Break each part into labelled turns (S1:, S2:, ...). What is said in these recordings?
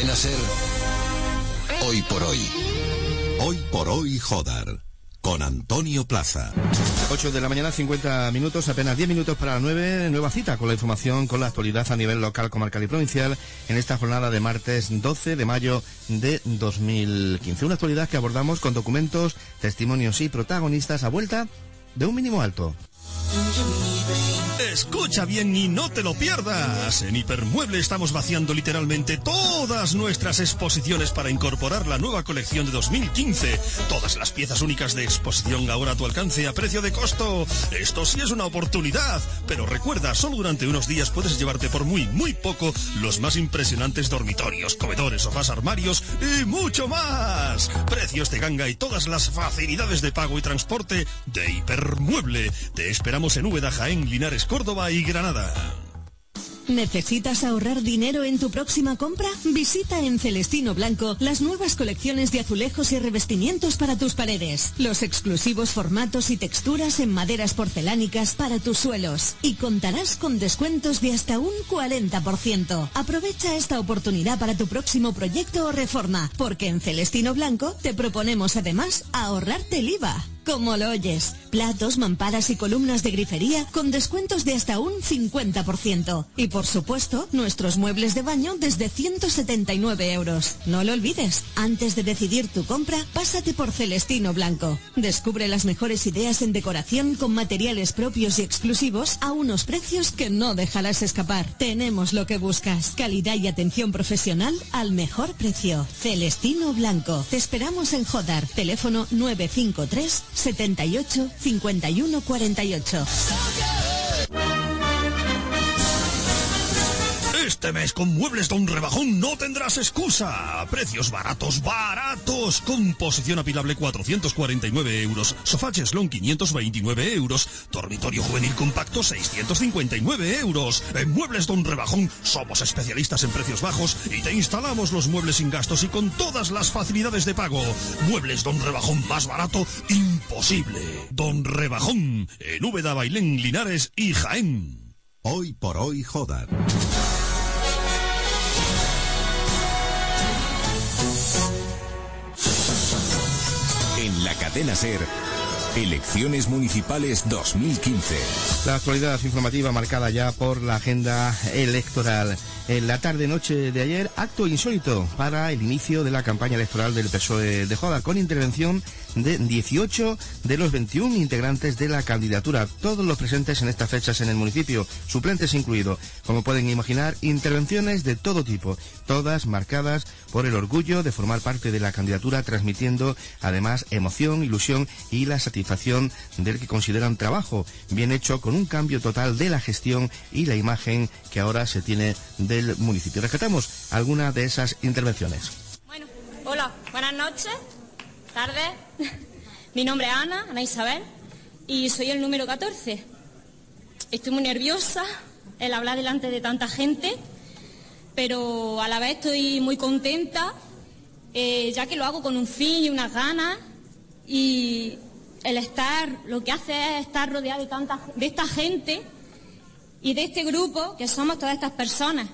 S1: Cadena SER, Hoy por Hoy. Hoy por Hoy, Jodar, con Antonio Plaza.
S2: 8 de la mañana, 50 minutos, apenas 10 minutos para las 9, nueva cita con la información, con la actualidad a nivel local, comarcal y provincial, en esta jornada de martes 12 de mayo de 2015. Una actualidad que abordamos con documentos, testimonios y protagonistas a vuelta de un mínimo alto.
S3: Escucha bien y no te lo pierdas. En Hipermueble estamos vaciando literalmente todas nuestras exposiciones para incorporar la nueva colección de 2015. Todas las piezas únicas de exposición ahora a tu alcance a precio de costo. Esto sí es una oportunidad. Pero recuerda, solo durante unos días puedes llevarte por muy poco los más impresionantes dormitorios, comedores, sofás, armarios y mucho más. Precios de ganga y todas las facilidades de pago y transporte de Hipermueble. Te esperamos en Úbeda, Jaén, Linares, Córdoba y Granada.
S4: ¿Necesitas ahorrar dinero en tu próxima compra? Visita en Celestino Blanco las nuevas colecciones de azulejos y revestimientos para tus paredes, los exclusivos formatos y texturas en maderas porcelánicas para tus suelos, y contarás con descuentos de hasta un 40%. Aprovecha esta oportunidad para tu próximo proyecto o reforma, porque en Celestino Blanco te proponemos además ahorrarte el IVA. Como lo oyes, platos, mamparas y columnas de grifería con descuentos de hasta un 50%. Y por supuesto, nuestros muebles de baño desde 179 euros. No lo olvides, antes de decidir tu compra, pásate por Celestino Blanco. Descubre las mejores ideas en decoración con materiales propios y exclusivos a unos precios que no dejarás escapar. Tenemos lo que buscas, calidad y atención profesional al mejor precio. Celestino Blanco. Te esperamos en Jodar, teléfono 953 78 51 48.
S3: Este mes con Muebles Don Rebajón no tendrás excusa. Precios baratos, baratos. Composición apilable 449 euros. Sofá cheslón 529 euros. Dormitorio juvenil compacto 659 euros. En Muebles Don Rebajón somos especialistas en precios bajos y te instalamos los muebles sin gastos y con todas las facilidades de pago. Muebles Don Rebajón, más barato, imposible. Don Rebajón, en Úbeda, Bailén, Linares y Jaén.
S1: Hoy por Hoy, Jodar. En la Cadena SER, Elecciones Municipales 2015.
S2: La actualidad informativa marcada ya por la agenda electoral. En la tarde-noche de ayer, acto insólito para el inicio de la campaña electoral del PSOE de Jodar, con intervención de 18 de los 21 integrantes de la candidatura, todos los presentes en estas fechas en el municipio, suplentes incluidos. Como pueden imaginar, intervenciones de todo tipo, todas marcadas por el orgullo de formar parte de la candidatura, transmitiendo además emoción, ilusión y la satisfacción del que consideran trabajo bien hecho, con un cambio total de la gestión y la imagen que ahora se tiene del municipio. Rescatamos algunas de esas intervenciones.
S5: Bueno, hola, buenas noches, tardes. Mi nombre es Ana Isabel, y soy el número 14. Estoy muy nerviosa el hablar delante de tanta gente, pero a la vez estoy muy contenta, ya que lo hago con un fin y unas ganas, y el estar, lo que hace es estar rodeado de esta gente y de este grupo, que somos todas estas personas,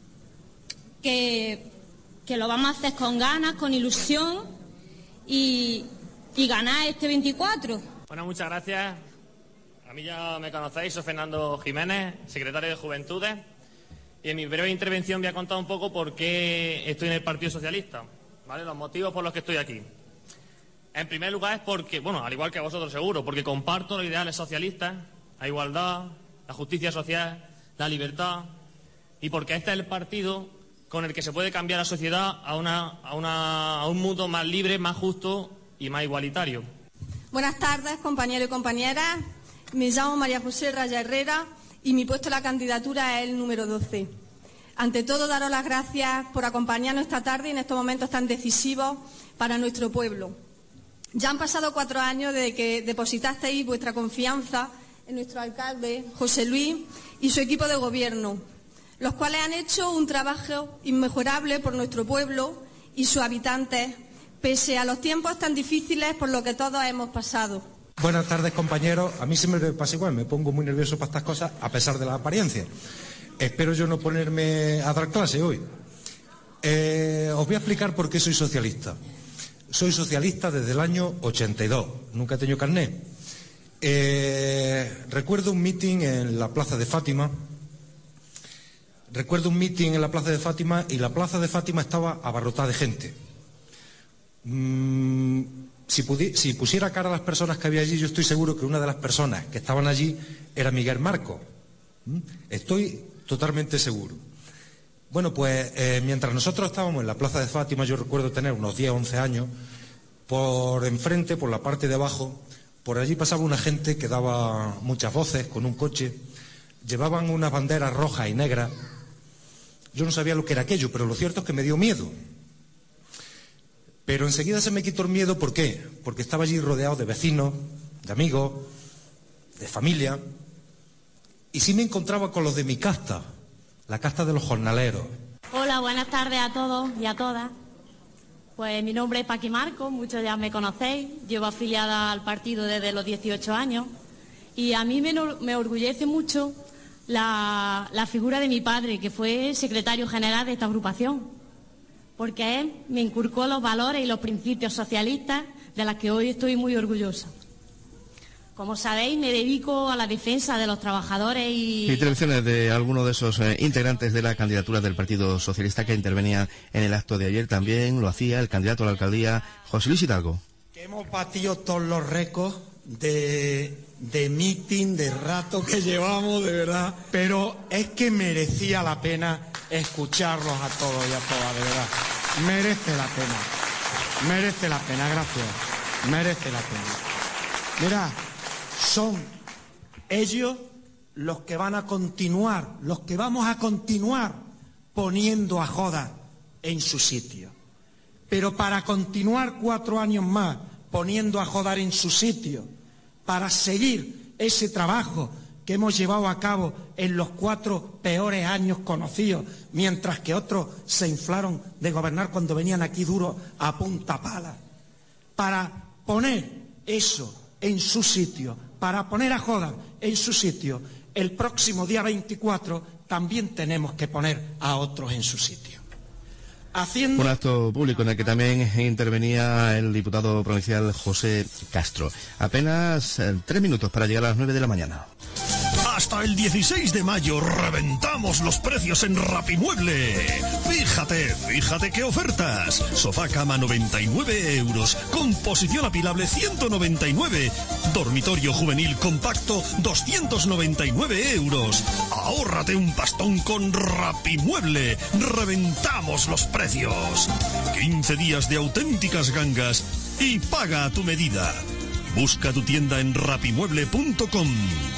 S5: que lo vamos a hacer con ganas, con ilusión y ganar este 24.
S6: Bueno, muchas gracias. A mí ya me conocéis, soy Fernando Jiménez, secretario de Juventudes, y en mi breve intervención voy a contar un poco por qué estoy en el Partido Socialista, ¿vale? Los motivos por los que estoy aquí. En primer lugar es porque, bueno, al igual que vosotros seguro, porque comparto los ideales socialistas, la igualdad, la justicia social, la libertad, y porque este es el partido con el que se puede cambiar la sociedad a un mundo más libre, más justo y más igualitario.
S7: Buenas tardes, compañeros y compañeras. Me llamo María José Raya Herrera y mi puesto en la candidatura es el número 12. Ante todo, daros las gracias por acompañarnos esta tarde en estos momentos tan decisivos para nuestro pueblo. Ya han pasado 4 años desde que depositasteis vuestra confianza en nuestro alcalde, José Luis, y su equipo de gobierno, los cuales han hecho un trabajo inmejorable por nuestro pueblo y sus habitantes, pese a los tiempos tan difíciles por los que todos hemos pasado.
S8: Buenas tardes, compañeros. A mí siempre me pasa igual, me pongo muy nervioso para estas cosas, a pesar de la apariencia. Espero yo no ponerme a dar clase hoy. Os voy a explicar por qué soy socialista. Soy socialista desde el año 82, nunca he tenido carné. Recuerdo un mitin en la Plaza de Fátima. Y la Plaza de Fátima estaba abarrotada de gente. Si pusiera cara a las personas que había allí, yo estoy seguro que una de las personas que estaban allí era Miguel Marcos. Estoy totalmente seguro. Bueno, pues mientras nosotros estábamos en la Plaza de Fátima, yo recuerdo tener unos 10 o 11 años, por enfrente, por la parte de abajo, por allí pasaba una gente que daba muchas voces con un coche, llevaban unas banderas rojas y negras. Yo no sabía lo que era aquello, pero lo cierto es que me dio miedo. Pero enseguida se me quitó el miedo, ¿por qué? Porque estaba allí rodeado de vecinos, de amigos, de familia, y sí me encontraba con los de mi casta, la casta de los jornaleros.
S9: Hola, buenas tardes a todos y a todas. Pues mi nombre es Paqui Marcos, muchos ya me conocéis, llevo afiliada al partido desde los 18 años y a mí me orgullece mucho la figura de mi padre, que fue secretario general de esta agrupación, porque él me inculcó los valores y los principios socialistas de los que hoy estoy muy orgullosa. Como sabéis, me dedico a la defensa de los trabajadores y...
S2: Intervenciones de algunos de esos integrantes de la candidatura del Partido Socialista que intervenían en el acto de ayer. También lo hacía el candidato a la alcaldía, José Luis Hidalgo.
S10: Que hemos batido todos los récords de mitin, de rato que llevamos, de verdad. Pero es que merecía la pena escucharlos a todos y a todas, de verdad. Merece la pena, gracias. Merece la pena. Mira, son ellos los que van a continuar, los que vamos a continuar poniendo a Jodar en su sitio. Pero para continuar 4 años más poniendo a Jodar en su sitio, para seguir ese trabajo que hemos llevado a cabo en los 4 peores años conocidos, mientras que otros se inflaron de gobernar cuando venían aquí duros a punta pala, para poner eso en su sitio, para poner a Jodar en su sitio, el próximo día 24 también tenemos que poner a otros en su sitio. Un
S2: acto público en el que también intervenía el diputado provincial José Castro. Apenas 3 minutos para llegar a las 9 de la mañana.
S3: Hasta el 16 de mayo reventamos los precios en Rapimueble. Fíjate qué ofertas. Sofá cama 99 euros, composición apilable 199, dormitorio juvenil compacto 299 euros. Ahórrate un pastón con Rapimueble. Reventamos los precios. 15 días de auténticas gangas y paga a tu medida. Busca tu tienda en rapimueble.com.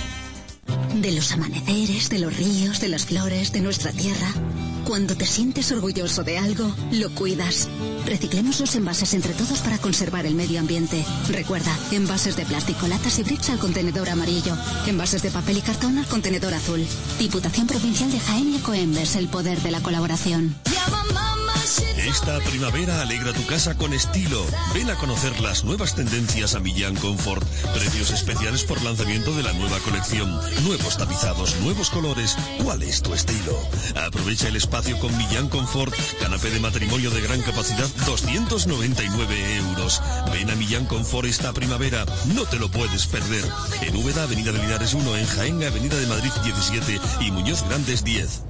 S11: De los amaneceres, de los ríos, de las flores, de nuestra tierra. Cuando te sientes orgulloso de algo, lo cuidas. Reciclemos los envases entre todos para conservar el medio ambiente. Recuerda, envases de plástico, latas y bricks al contenedor amarillo. Envases de papel y cartón al contenedor azul. Diputación Provincial de Jaén y Ecoembes, el poder de la colaboración.
S3: Esta primavera alegra tu casa con estilo. Ven a conocer las nuevas tendencias a Millán Confort. Precios especiales por lanzamiento de la nueva colección. Nuevos tapizados, nuevos colores. ¿Cuál es tu estilo? Aprovecha el espacio con Millán Confort. Canapé de matrimonio de gran capacidad, 299 euros. Ven a Millán Confort esta primavera. No te lo puedes perder. En Úbeda, Avenida de Linares 1, en Jaén, Avenida de Madrid 17 y Muñoz Grandes 10.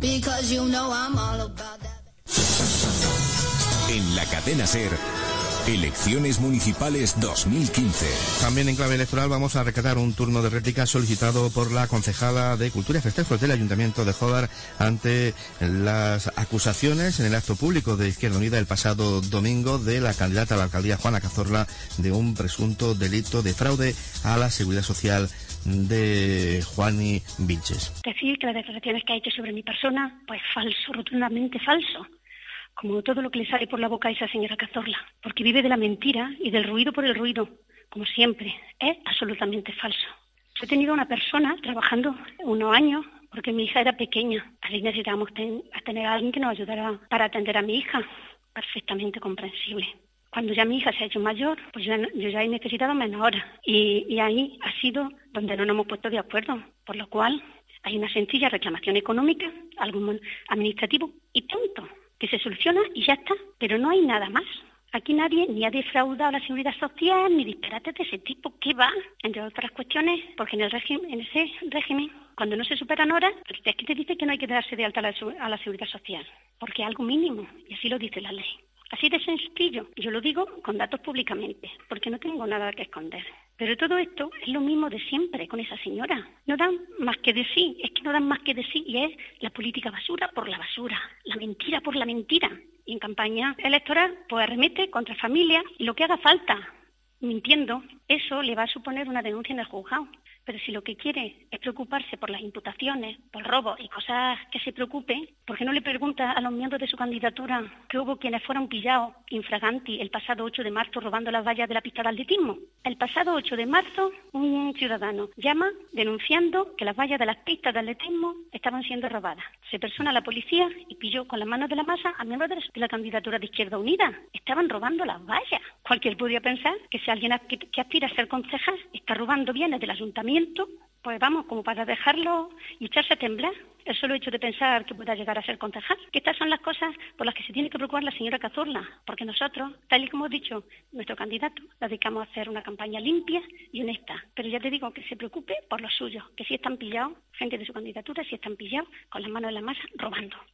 S1: En la cadena SER, elecciones municipales 2015.
S2: También en clave electoral vamos a recatar un turno de réplica solicitado por la concejala de Cultura y Festejos del Ayuntamiento de Jodar ante las acusaciones en el acto público de Izquierda Unida el pasado domingo de la candidata a la alcaldía Juana Cazorla de un presunto delito de fraude a la seguridad social de Juani Vilches.
S12: Decir que las declaraciones que ha hecho sobre mi persona, pues falso, rotundamente falso. Como todo lo que le sale por la boca a esa señora Cazorla, porque vive de la mentira y del ruido por el ruido, como siempre, es absolutamente falso. He tenido una persona trabajando unos años, porque mi hija era pequeña, así necesitábamos tener a alguien que nos ayudara para atender a mi hija, perfectamente comprensible. Cuando ya mi hija se ha hecho mayor, pues yo ya he necesitado menos horas, y ahí ha sido donde no nos hemos puesto de acuerdo, por lo cual hay una sencilla reclamación económica, algo administrativo y punto. Que se soluciona y ya está, pero no hay nada más. Aquí nadie ni ha defraudado a la seguridad social, ni disparates de ese tipo. ¿Qué va? Entre otras cuestiones, porque en ese régimen, cuando no se superan horas, es que te dice que no hay que darse de alta a la seguridad social, porque es algo mínimo, y así lo dice la ley. Así de sencillo. Yo lo digo con datos públicamente, porque no tengo nada que esconder. Pero todo esto es lo mismo de siempre con esa señora. No dan más que de sí, es que no dan más que de sí, y es la política basura por la basura, la mentira por la mentira. Y en campaña electoral, pues arremete contra familias y lo que haga falta, mintiendo, eso le va a suponer una denuncia en el juzgado. Pero si lo que quiere es preocuparse por las imputaciones, por robos y cosas que se preocupe, ¿por qué no le pregunta a los miembros de su candidatura que hubo quienes fueron pillados infraganti el pasado 8 de marzo robando las vallas de la pista de atletismo? El pasado 8 de marzo, un ciudadano llama denunciando que las vallas de las pistas de atletismo estaban siendo robadas. Se persona a la policía y pilló con las manos de la masa a miembros de la candidatura de Izquierda Unida. Estaban robando las vallas. Cualquier podría pensar que si alguien que aspira a ser concejal está robando bienes del ayuntamiento, pues vamos, como para dejarlo y echarse a temblar. El solo hecho de pensar que pueda llegar a ser concejal. Que estas son las cosas por las que se tiene que preocupar la señora Cazorla, porque nosotros, tal y como he dicho, nuestro candidato, le dedicamos a hacer una campaña limpia y honesta. Pero ya te digo que se preocupe por los suyos, que si están pillados, gente de su candidatura, si están pillados con las manos en la masa, robando.